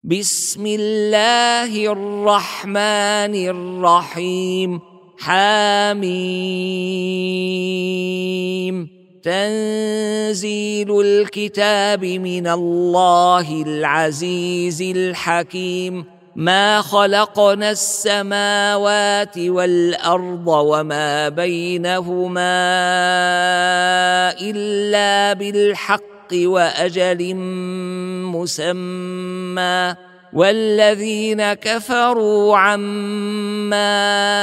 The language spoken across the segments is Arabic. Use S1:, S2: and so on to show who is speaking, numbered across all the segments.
S1: بسم الله الرحمن الرحيم حميم تنزيل الكتاب من الله العزيز الحكيم ما خلقنا السماوات والأرض وما بينهما إلا بالحق وأجل مسمى والذين كفروا عما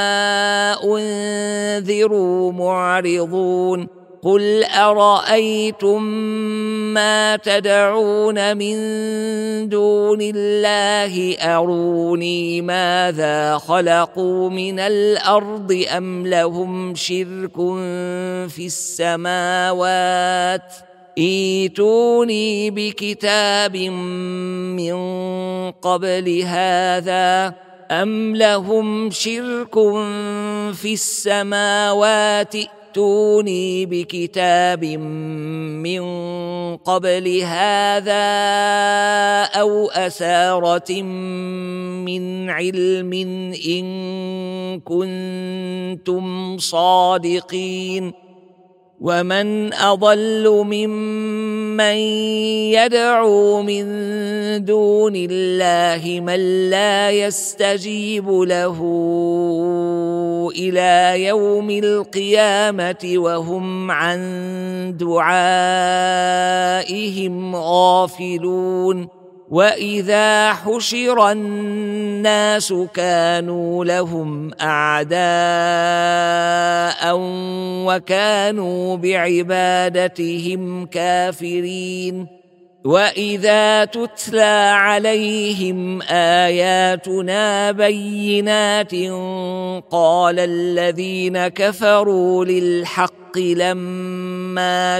S1: أنذروا معرضون قل أرأيتم ما تدعون من دون الله أروني ماذا خلقوا من الأرض أم لهم شرك في السماوات ائتوني بكتاب من قبل هذا أم لهم شرك في السماوات ائتوني بكتاب من قبل هذا أو أثارة من علم إن كنتم صادقين ومن أضل ممن يدعو من دون الله من لا يستجيب له إلى يوم القيامة وهم عن دعائهم غافلون وإذا حشر الناس كانوا لهم أعداء وكانوا بعبادتهم كافرين وإذا تتلى عليهم آياتنا بينات قال الذين كفروا للحق لما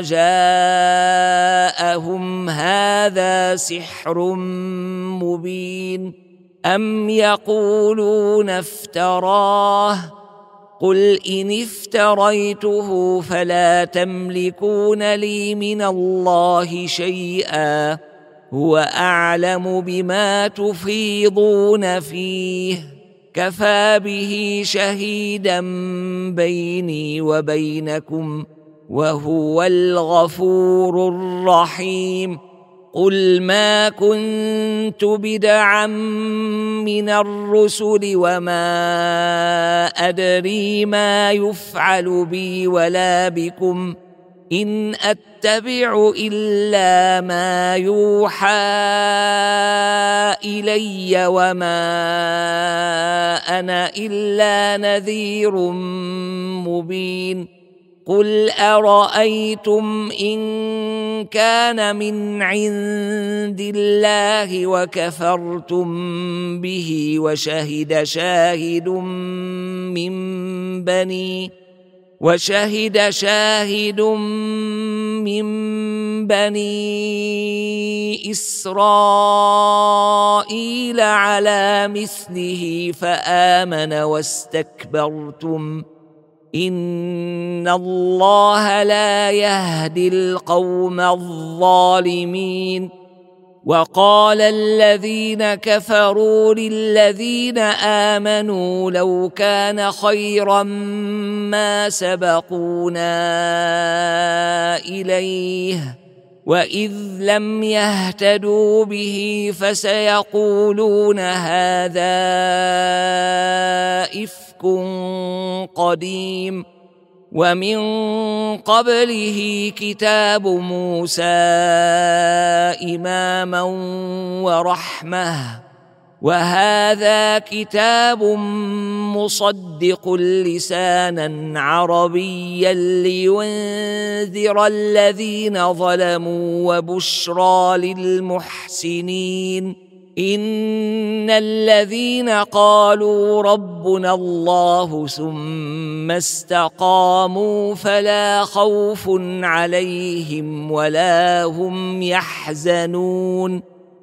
S1: جاءهم هذا سحر مبين أم يقولون افتراه قل إن افتريته فلا تملكون لي من الله شيئا هو أعلم بما تفيضون فيه كفى به شهيدا بيني وبينكم وهو الغفور الرحيم قل ما كنت بدعا من الرسل وما أدري ما يفعل بي ولا بكم إن أتبع إلا ما يوحى إلي وما أنا إلا نذير مبين قل أرأيتم إن كان من عند الله وكفرتم به وشهد شاهد من بني إسرائيل على مثله فآمن واستكبرتم إن الله لا يهدي القوم الظالمين وقال الذين كفروا للذين آمنوا لو كان خيرا ما سبقونا إليه وإذ لم يهتدوا به فسيقولون هذا إفك قديم ومن قبله كتاب موسى إماما ورحمة وهذا كتاب مصدق لسانا عربيا لينذر الذين ظلموا وبشرى للمحسنين إن الذين قالوا ربنا الله ثم استقاموا فلا خوف عليهم ولا هم يحزنون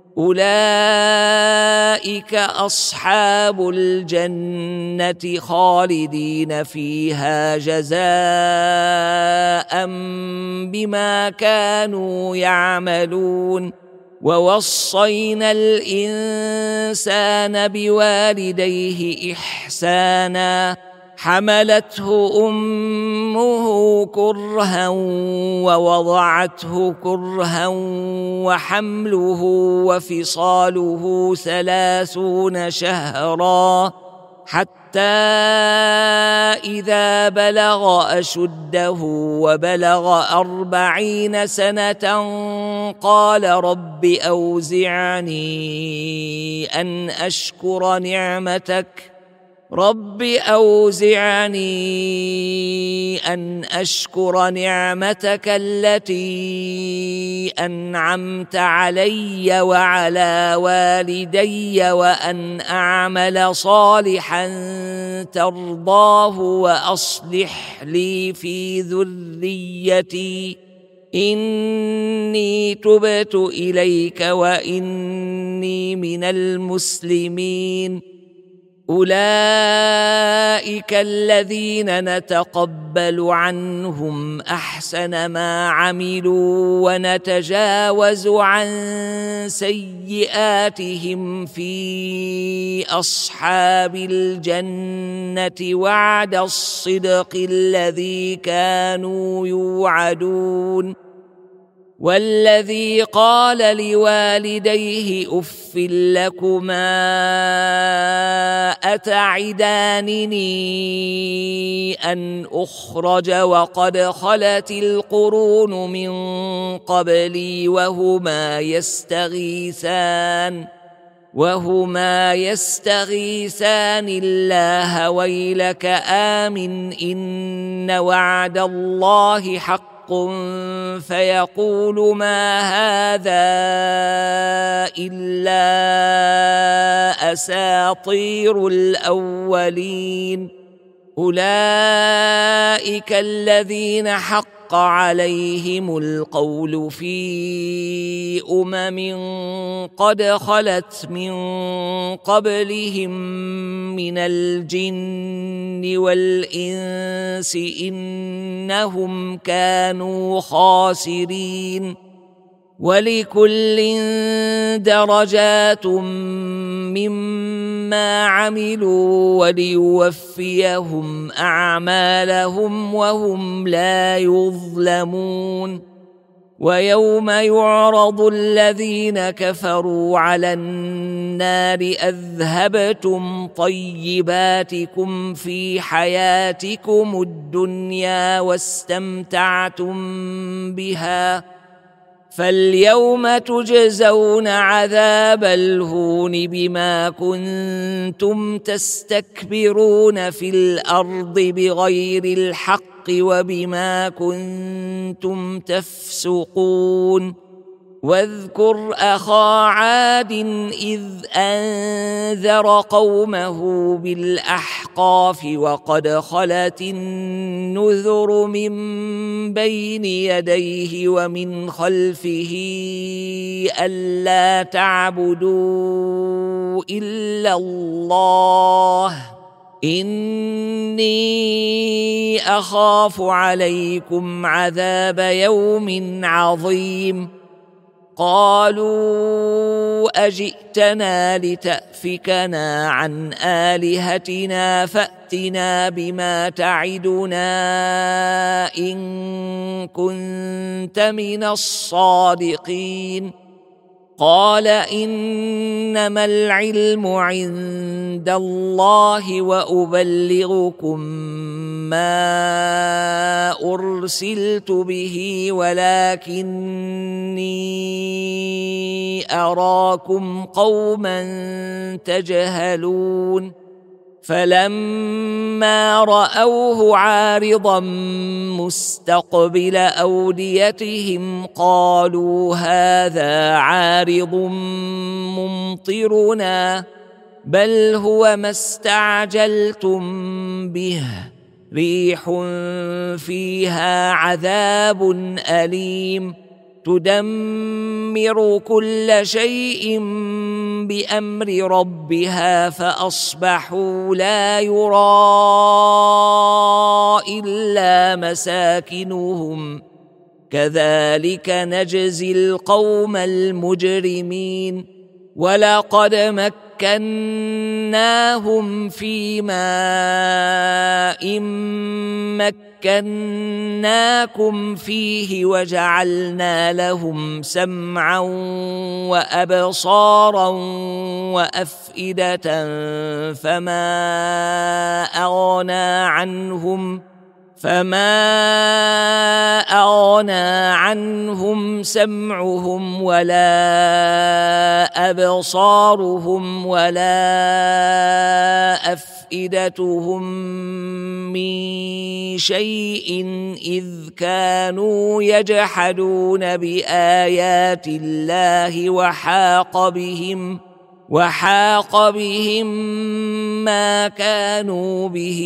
S1: أولئك أصحاب الجنة خالدين فيها جزاء بما كانوا يعملون ووصينا الإنسان بوالديه إحسانا حملته أمه كرها ووضعته كرها وحمله وفصاله 30 شهرا حتى إذا بلغ أشده وبلغ 40 سنة قال رب أوزعني أن أشكر نعمتك التي أنعمت علي وعلى والدي وأن أعمل صالحا ترضاه وأصلح لي في ذريتي إني تبت إليك وإني من المسلمين. أولئك الذين نتقبل عنهم أحسن ما عملوا ونتجاوز عن سيئاتهم في أصحاب الجنة وعد الصدق الذي كانوا يوعدون. والذي قال لوالديه أف لكما أتعدانني أن أخرج وقد خلت القرون من قبلي وهما يستغيثان الله ويلك آمن إن وعد الله حق فيقول ما هذا إلا أساطير الأولين. أولئك الذين حق عليهم القول في قد خلت من قبلهم من الجن والإنس إنهم كانوا خاسرين. ولكل درجات مما عملوا وليوفيهم أعمالهم وهم لا يظلمون. ويوم يعرض الذين كفروا على النار أذهبتم طيباتكم في حياتكم الدنيا واستمتعتم بها فاليوم تجزون عذاب الهون بما كنتم تستكبرون في الأرض بغير الحق وبما كنتم تفسقون. واذكر أخا عاد إذ أنذر قومه بالأحقاف وقد خلت النذر من بين يديه ومن خلفه ألا تعبدوا إلا الله إني أخاف عليكم عذاب يوم عظيم. قالوا أجئتنا لتأفكنا عن آلهتنا فأتنا بما تعدنا إن كنت من الصادقين. قال إنما العلم عند الله وأبلغكم ما أرسلت به ولكني أراكم قوما تجهلون. فلما رأوه عارضا مستقبل أوديتهم قالوا هذا عارض ممطرنا بل هو ما استعجلتم به ريح فيها عذاب أليم تدمر كل شيء بأمر ربها فأصبحوا لا يرى إلا مساكنهم كذلك نجزي القوم المجرمين ولقد مكناهم في ماء مكناكم فيه وجعلنا لهم سمعا وأبصارا وأفئدة فما أغنى عنهم سمعهم ولا أبصارهم ولا أفئدتهم من شيء إذ كانوا يجحدون بآيات الله وحاق بهم ما كانوا به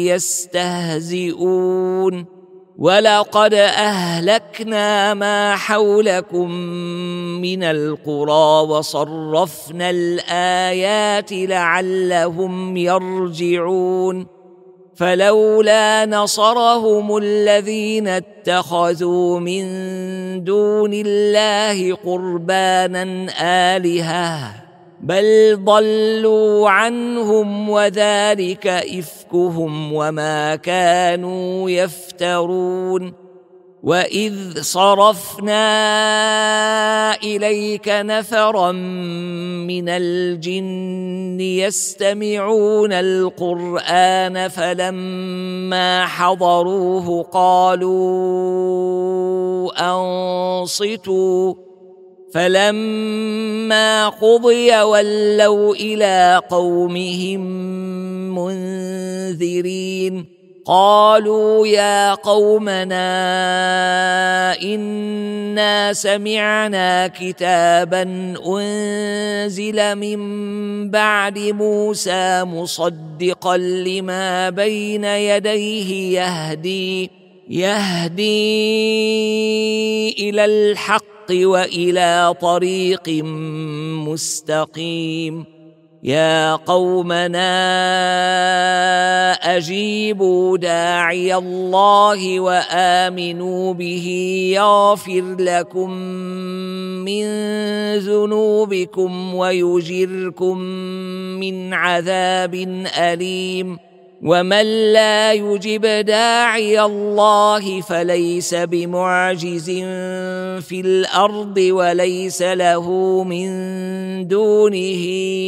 S1: يستهزئون ولقد أهلكنا ما حولكم من القرى وصرفنا الآيات لعلهم يرجعون فلولا نصرهم الذين اتخذوا من دون الله قربانا آلهة بل ضلوا عنهم وذلك إفكهم وما كانوا يفترون وإذ صرفنا إليك نفرا من الجن يستمعون القرآن فلما حضروه قالوا أنصتوا فلما قضي ولوا إلى قومهم منذرين قالوا يا قومنا إنا سمعنا كتابا أنزل من بعد موسى مصدقا لما بين يديه يهدي إلى الحق وإلى طريق مستقيم يا قومنا أجيبوا داعي الله وآمنوا به يغفر لكم من ذنوبكم ويجركم من عذاب أليم ومن لا يجب داعي الله فليس بمعجز في الأرض وليس له من دونه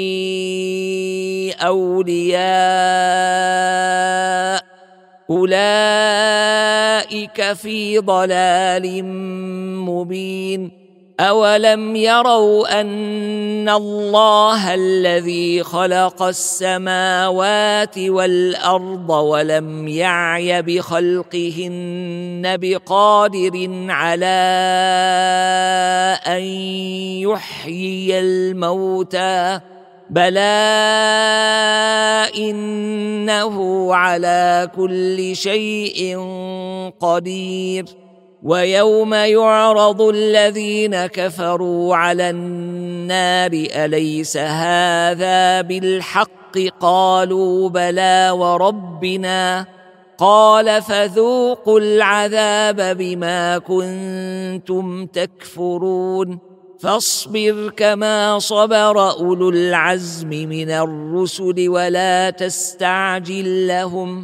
S1: أولياء أولئك في ضلال مبين أولم يروا أن الله الذي خلق السماوات والأرض ولم يعي بخلقهن بقادر على أن يحيي الموتى بلى إنه على كل شيء قدير ويوم يعرض الذين كفروا على النار أليس هذا بالحق قالوا بلى وربنا قال فذوقوا العذاب بما كنتم تكفرون فاصبر كما صبر أولو العزم من الرسل ولا تستعجل لهم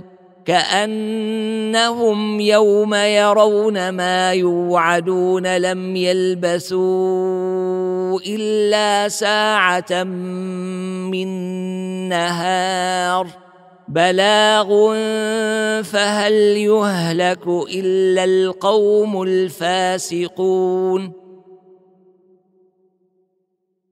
S1: كأنهم يوم يرون ما يوعدون لم يلبثوا إلا ساعة من نهار بلاغ فهل يهلك إلا القوم الفاسقون